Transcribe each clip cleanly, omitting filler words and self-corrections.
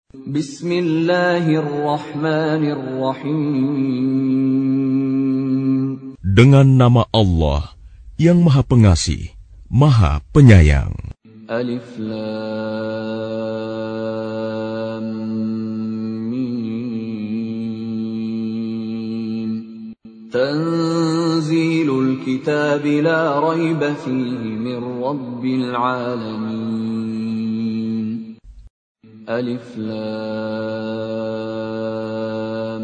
Bismillahirrahmanirrahim. Dengan nama Allah yang Maha Pengasih, Maha Penyayang. Alif Lam Mim. Tanzilul kitab la raiba fihi min rabbil alamin. Alif Lam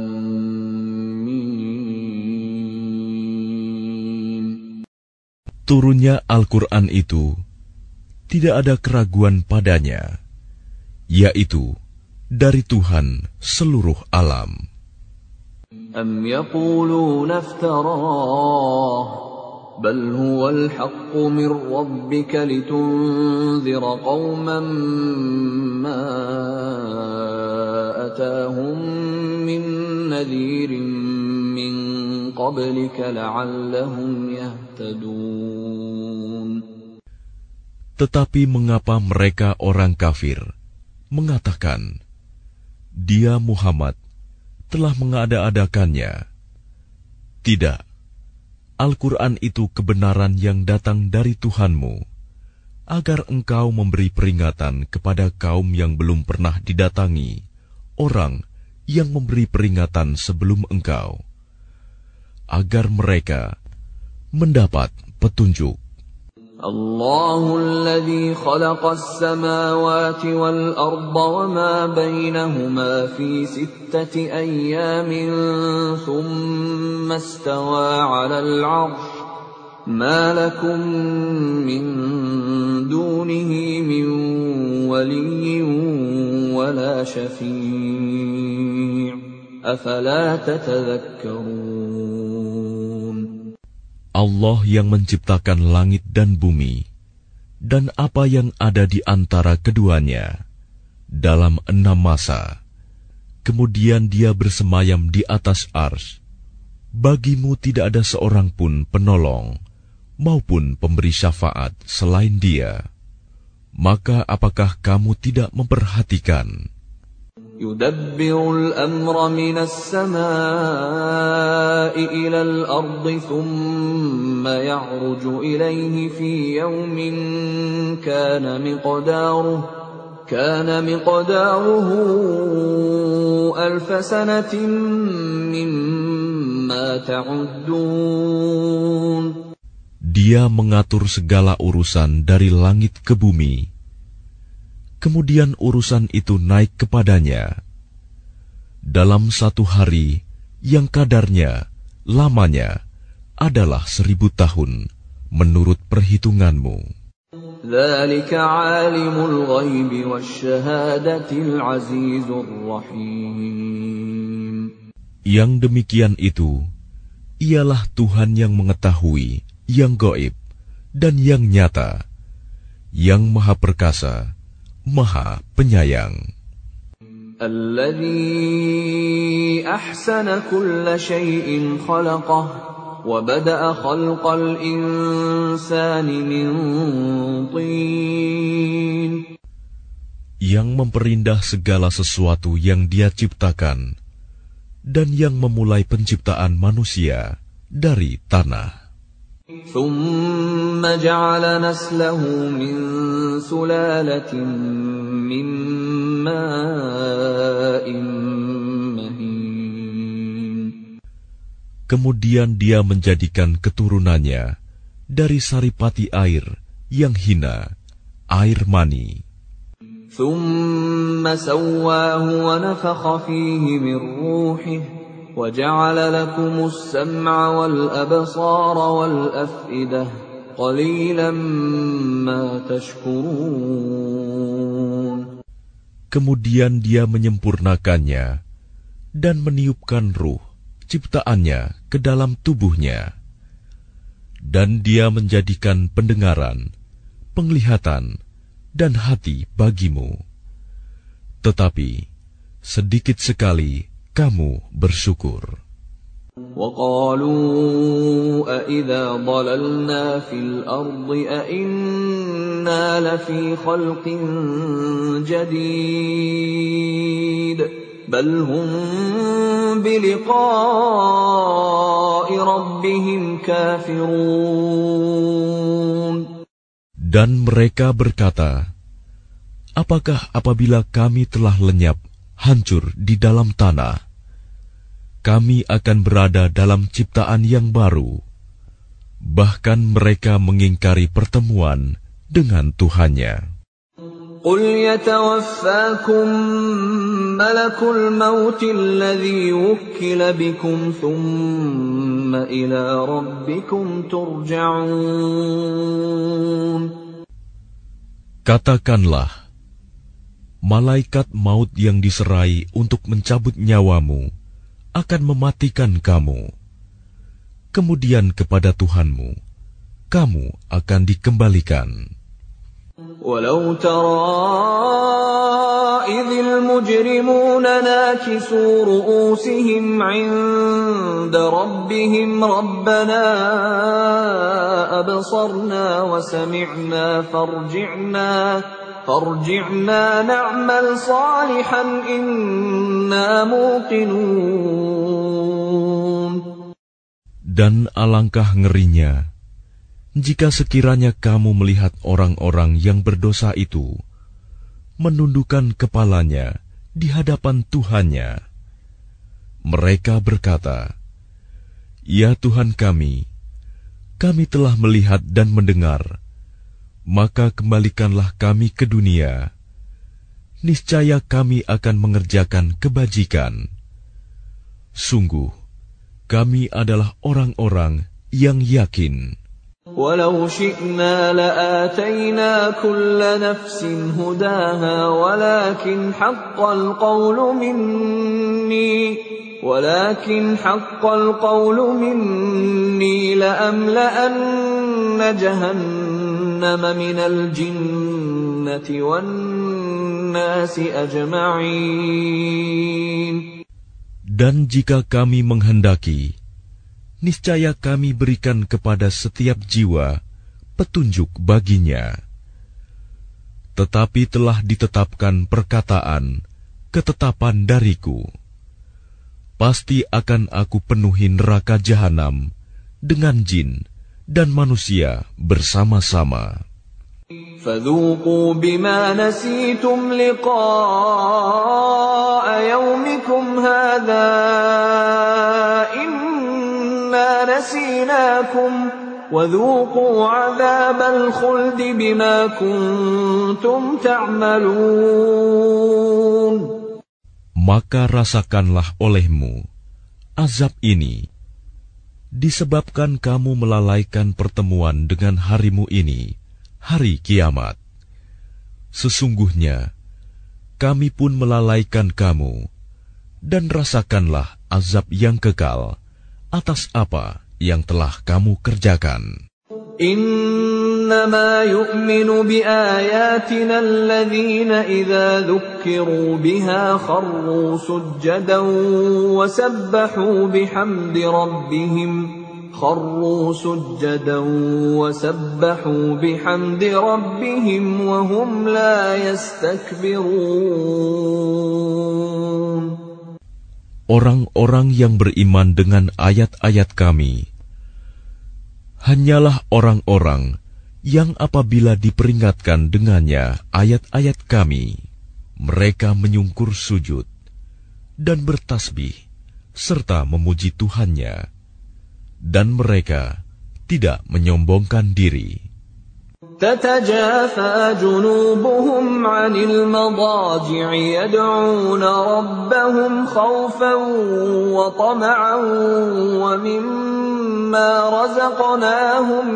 Mim. Turunnya Al-Quran itu tidak ada keraguan padanya, yaitu dari Tuhan seluruh alam. Am yaquluna iftarah, bal huwal haqqu min rabbika litunzira qauman ma atahum min nadhirin min qablika la'allahum yahtadun. Tetapi mengapa mereka orang kafir mengatakan, Dia Muhammad telah mengada-adakannya? Tidak, Al-Quran itu kebenaran yang datang dari Tuhanmu, agar engkau memberi peringatan kepada kaum yang belum pernah didatangi orang yang memberi peringatan sebelum engkau, agar mereka mendapat petunjuk. Allahu alladhi khalaqa as-samawati wal arda wa ma bainahuma fi sittati ayyamin thumma istawa 'alal 'arsy ma lakum min dunihi min waliyyin wa la syafi' afala tatadhakkarun. Allah yang menciptakan langit dan bumi, dan apa yang ada di antara keduanya, dalam 6 masa. Kemudian Dia bersemayam di atas arsy. Bagimu tidak ada seorang pun penolong, maupun pemberi syafaat selain Dia. Maka apakah kamu tidak memperhatikan? Yudabbirul amra minas samaa'i ilal ardi thumma ya'ruju ilayhi fi yawmin kana miqdaruhu alfa sanatin mimma ta'uddun. Dia mengatur segala urusan dari langit ke bumi. Kemudian urusan itu naik kepadanya dalam 1 hari yang kadarnya, lamanya adalah 1000 tahun menurut perhitunganmu. Dzalika 'alimul ghaibi wasyahadatil 'azizur rahim. Yang demikian itu ialah Tuhan yang mengetahui yang gaib dan yang nyata, yang Maha Perkasa, Maha Penyayang. Alladzi ahsana kulla syai'in khalaqah wa bada'a khalqal insani min tin. Yang memperindah segala sesuatu yang Dia ciptakan, dan yang memulai penciptaan manusia dari tanah. ثُمَّ جَعَلَ نَسْلَهُ مِنْ سُلَالَةٍ مِّن مَّاءٍ مَّهِينٍ. Kemudian Dia menjadikan keturunannya dari saripati air yang hina, air mani. ثُمَّ سَوَّاهُ وَنَفَخَ فِيهِ مِنْ رُوحِهِ وَجَعَلَ لَكُمُ السَّمْعَ وَالْأَبْصَارَ وَالْأَفْئِدَةَ قَلِيلًا مَا تَشْكُرُونَ. Kemudian Dia menyempurnakannya dan meniupkan ruh ciptaannya ke dalam tubuhnya, dan Dia menjadikan pendengaran, penglihatan, dan hati bagimu. Tetapi sedikit sekali kamu bersyukur. وَقَالُوا أَإِذَا ضَلَلْنَا فِي الْأَرْضِ أَإِنَّا لَفِي خَلْقٍ جَدِيدٍ بل هم بلقاء ربهم كافرون. Dan mereka berkata, apakah apabila kami telah lenyap, hancur di dalam tanah, kami akan berada dalam ciptaan yang baru? Bahkan mereka mengingkari pertemuan dengan Tuhannya. قل يتوفاكم ملك الموت الذي وكل بكم ثم إلى ربكم ترجعون. Katakanlah, malaikat maut yang diserai untuk mencabut nyawamu akan mematikan kamu. Kemudian kepada Tuhanmu, kamu akan dikembalikan. ولو ترى إذ المجرمون ناكسوا رؤوسهم عند ربهم ربنا أبصرنا وسمعنا فارجعنا نعمل صالحا إنا موقنون. Dan alangkah ngerinya jika sekiranya kamu melihat orang-orang yang berdosa itu menundukkan kepalanya di hadapan Tuhannya. Mereka berkata, "Ya Tuhan kami telah melihat dan mendengar, maka kembalikanlah kami ke dunia. Niscaya kami akan mengerjakan kebajikan. Sungguh, kami adalah orang-orang yang yakin." ولو شئنا لآتينا كل نفس هداها ولكن حق القول مني لأملأن جهنم من الجنة والناس أجمعين. Dan jika kami menghendaki, niscaya kami berikan kepada setiap jiwa petunjuk baginya. Tetapi telah ditetapkan ketetapan dariku. Pasti akan aku penuhi neraka jahanam dengan jin dan manusia bersama-sama. فذوقوا بما نسيتم لقاء يومكم هذا نسيناكم وذوقوا عذاب الخلد بما كنتم تعملون. Maka rasakanlah olehmu azab ini disebabkan kamu melalaikan pertemuan dengan harimu ini, hari kiamat. Sesungguhnya kami pun melalaikan kamu, dan rasakanlah azab yang kekal atas apa yang telah kamu kerjakan. إنما يؤمن بآياتنا الذين إذا ذكروا بها خروا سجدا وسبحوا بحمد ربهم وهم لا يستكبرون. Orang-orang yang beriman dengan ayat-ayat kami hanyalah orang-orang yang apabila diperingatkan dengannya ayat-ayat kami, mereka menyungkur sujud dan bertasbih serta memuji Tuhannya, dan mereka tidak menyombongkan diri. تتجافى جنوبهم عن المضاجع يدعون ربهم خوفا وطمعا ومما رزقناهم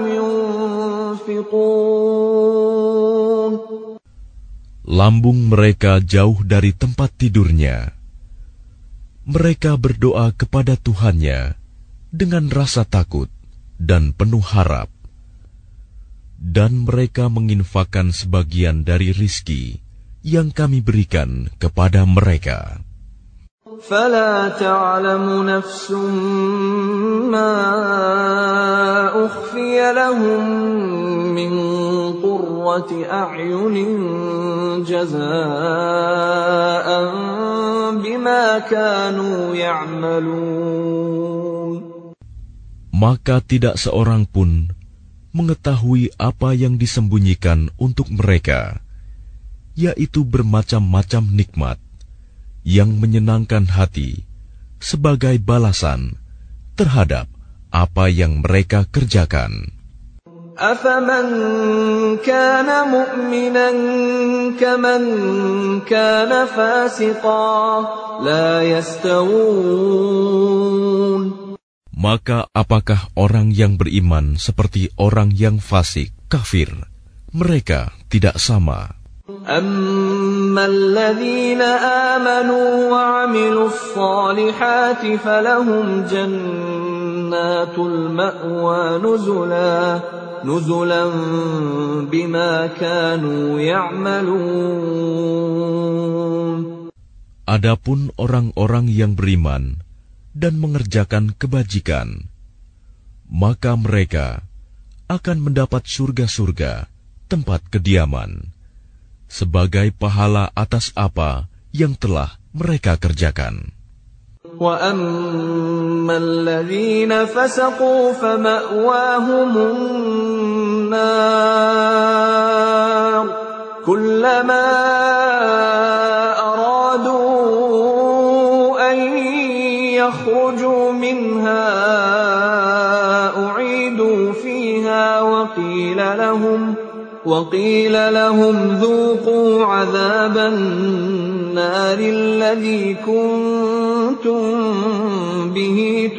ينفقون. Lambung mereka jauh dari tempat tidurnya. Mereka berdoa kepada Tuhannya dengan rasa takut dan penuh harap. Dan mereka menginfakkan sebagian dari rizki yang kami berikan kepada mereka. فَلَا تَعْلَمُ نَفْسٌ مَّا أُخْفِيَ لَهُم مِّن قُرَّةِ أَعْيُنٍ جَزَاءً بما كانوا يعملون. Maka tidak seorang pun mengetahui apa yang disembunyikan untuk mereka, yaitu bermacam-macam nikmat yang menyenangkan hati sebagai balasan terhadap apa yang mereka kerjakan. أَفَمَنْ كَانَ مُؤْمِنًا كَمَنْ كَانَ فَاسِقًا لَا يَسْتَوُونَ. Maka apakah orang yang beriman seperti orang yang fasik, kafir? Mereka tidak sama. أَمَّا الَّذِينَ آمَنُوا وَعَمِلُوا الصَّالِحَاتِ فَلَهُمْ جَنَّاتُ الْمَأْوَى نُزُلًا بِمَا كَانُوا يَعْمَلُونَ. Adapun orang-orang yang beriman dan mengerjakan kebajikan, maka mereka akan mendapat surga-surga tempat kediaman sebagai pahala atas apa yang telah mereka kerjakan. وَأَمَّا الَّذِينَ فَسَقُوا فَمَأْوَاهُمُ النَّارُ كُلَّمَا يخرجوا منها أعيدوا فيها وقيل لهم ذوقوا عذاب النار الذي كنتم به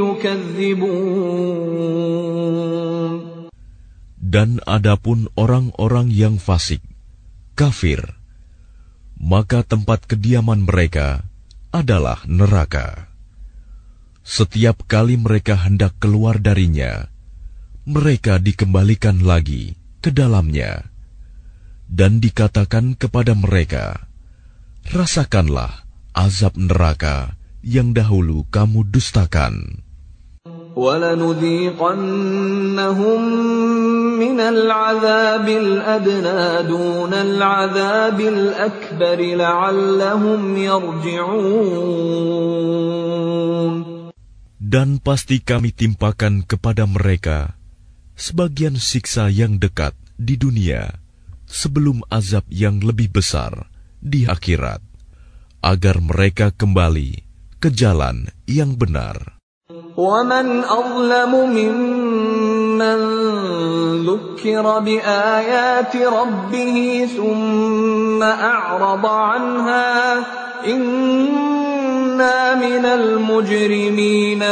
تكذبون. Dan adapun orang-orang yang fasik, kafir, maka tempat kediaman mereka adalah neraka. Setiap kali mereka hendak keluar darinya, mereka dikembalikan lagi ke dalamnya, dan dikatakan kepada mereka, rasakanlah azab neraka yang dahulu kamu dustakan. وَلَنُذِيقَنَّهُمْ مِنَ الْعَذَابِ الْأَدْنَى دُونَ الْعَذَابِ الْأَكْبَرِ لَعَلَّهُمْ يَرْجِعُونَ. Dan pasti kami timpakan kepada mereka sebagian siksa yang dekat di dunia sebelum azab yang lebih besar di akhirat, agar mereka kembali ke jalan yang benar. وَمَنْ أَظْلَمُ مِمَّنْ ذُكِّرَ بِآيَاتِ رَبِّهِ ثُمَّ أَعْرَضَ عَنْهَا إِنَّا مِنَ الْمُجْرِمِينَ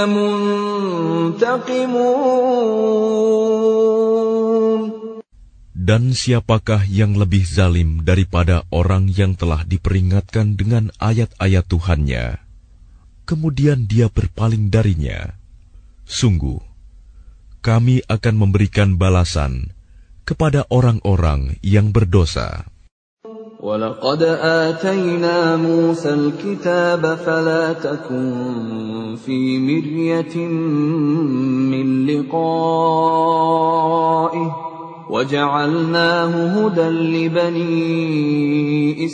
مُنْتَقِمُونَ. Dan siapakah yang lebih zalim daripada orang yang telah diperingatkan dengan ayat-ayat Tuhannya, kemudian dia berpaling darinya? Sungguh, kami akan memberikan balasan kepada orang-orang yang berdosa. وَلَقَدْ آتَيْنَا مُوسَى الْكِتَابَ فَلَا تَكُنْ فِي مِرْيَةٍ مِّن لِقَائِهِ وَجَعَلْنَاهُ هُدًى لِبَنِي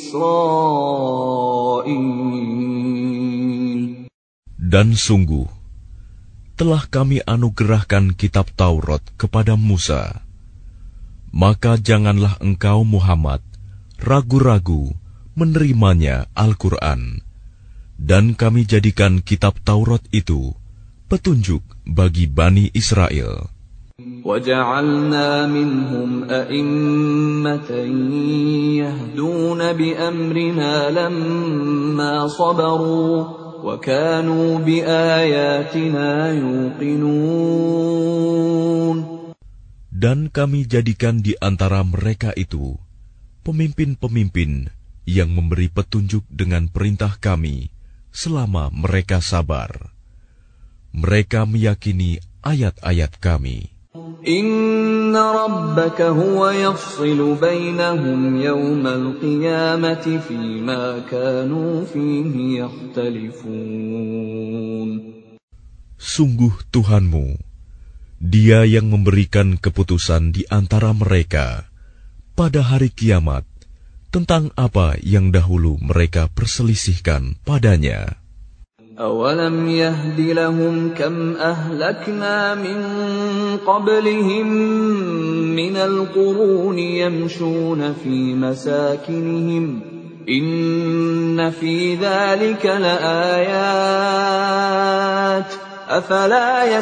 إِسْرَائِيلَ. Dan sungguh, telah kami anugerahkan kitab Taurat kepada Musa. Maka janganlah engkau Muhammad ragu-ragu menerimanya Al-Quran. Dan kami jadikan kitab Taurat itu petunjuk bagi Bani Israel. وَجَعَلْنَا مِنْهُمْ أَئِمَّةً يَهْدُونَ بِأَمْرِنَا لَمَّا صَبَرُوا وَكَانُوا بِآيَاتِنَا يُوقِنُونَ. Dan kami jadikan di antara mereka itu pemimpin-pemimpin yang memberi petunjuk dengan perintah kami selama mereka sabar. Mereka meyakini ayat-ayat kami. Inna rabbaka huwa yafsilu bainahum yawmal qiyamati fima kanu fihi yakhtalifun. Sungguh Tuhanmu, Dia yang memberikan keputusan di antara mereka pada hari kiamat tentang apa yang dahulu mereka perselisihkan padanya. أَوَلَمْ يَهْدِ لَهُمْ كَمْ أَهْلَكْنَا مِنْ قَبْلِهِمْ مِنَ الْقُرُونِ يَمْشُونَ فِي مَسَاكِنِهِمْ إِنَّ فِي ذَلِكَ لَآيَاتٍ أَفَلَا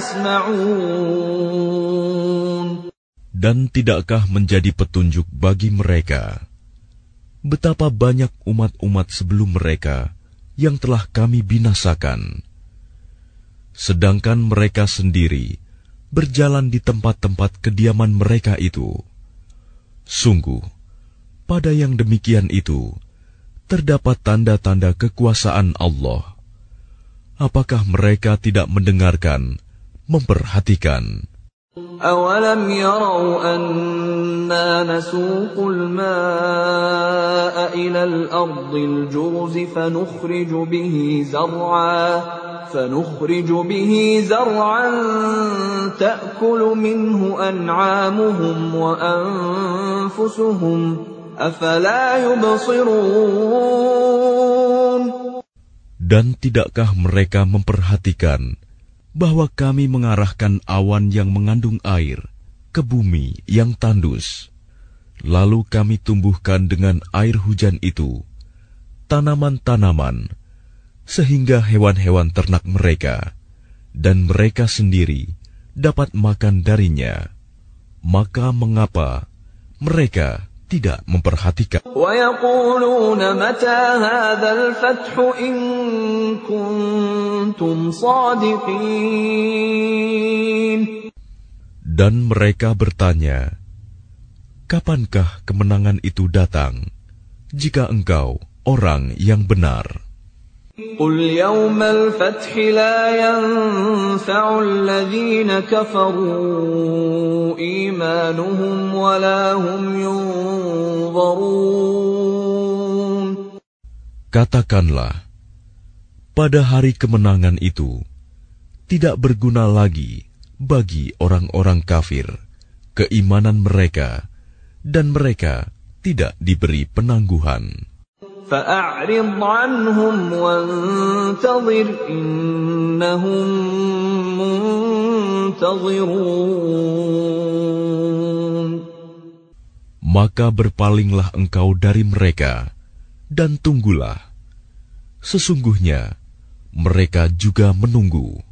يَسْمَعُونَ. Dan tidakkah menjadi petunjuk bagi mereka betapa banyak umat-umat sebelum mereka yang telah kami binasakan, sedangkan mereka sendiri berjalan di tempat-tempat kediaman mereka itu. Sungguh, pada yang demikian itu terdapat tanda-tanda kekuasaan Allah. Apakah mereka tidak mendengarkan, memperhatikan? أَوَلَمْ يَرَوْا أَنَّا نَسُوقُ الْمَاءَ إِلَى الْأَرْضِ الْجُرُزِ فَنُخْرِجُ بِهِ زَرْعًا تَأْكُلُ مِنْهُ أَنْعَامُهُمْ وَأَنْفُسُهُمْ أَفَلَا يُبْصِرُونَ. Dan tidakkah mereka memperhatikan bahwa kami mengarahkan awan yang mengandung air ke bumi yang tandus, lalu kami tumbuhkan dengan air hujan itu tanaman-tanaman, sehingga hewan-hewan ternak mereka dan mereka sendiri dapat makan darinya. Maka mengapa mereka tidak memperhatikan? وَيَقُولُونَ مَتَى هَذَا الْفَتْحُ إِن كُنتُمْ صَادِقِينَ. Dan mereka bertanya, kapankah kemenangan itu datang, jika engkau orang yang benar? قُلْ يَوْمَ الْفَتْحِ لَا يَنفَعُ الَّذِينَ كَفَرُوا إِيمَانُهُمْ وَلَا هُمْ يُنظَرُونَ. Katakanlah, pada hari kemenangan itu tidak berguna lagi bagi orang-orang kafir keimanan mereka, dan mereka tidak diberi penangguhan. فَأَعْرِضْ عَنْهُمْ وَانْتَظِرْ إِنَّهُمْ مُنْتَظِرُونَ. Maka berpalinglah engkau dari mereka dan tunggulah. Sesungguhnya mereka juga menunggu.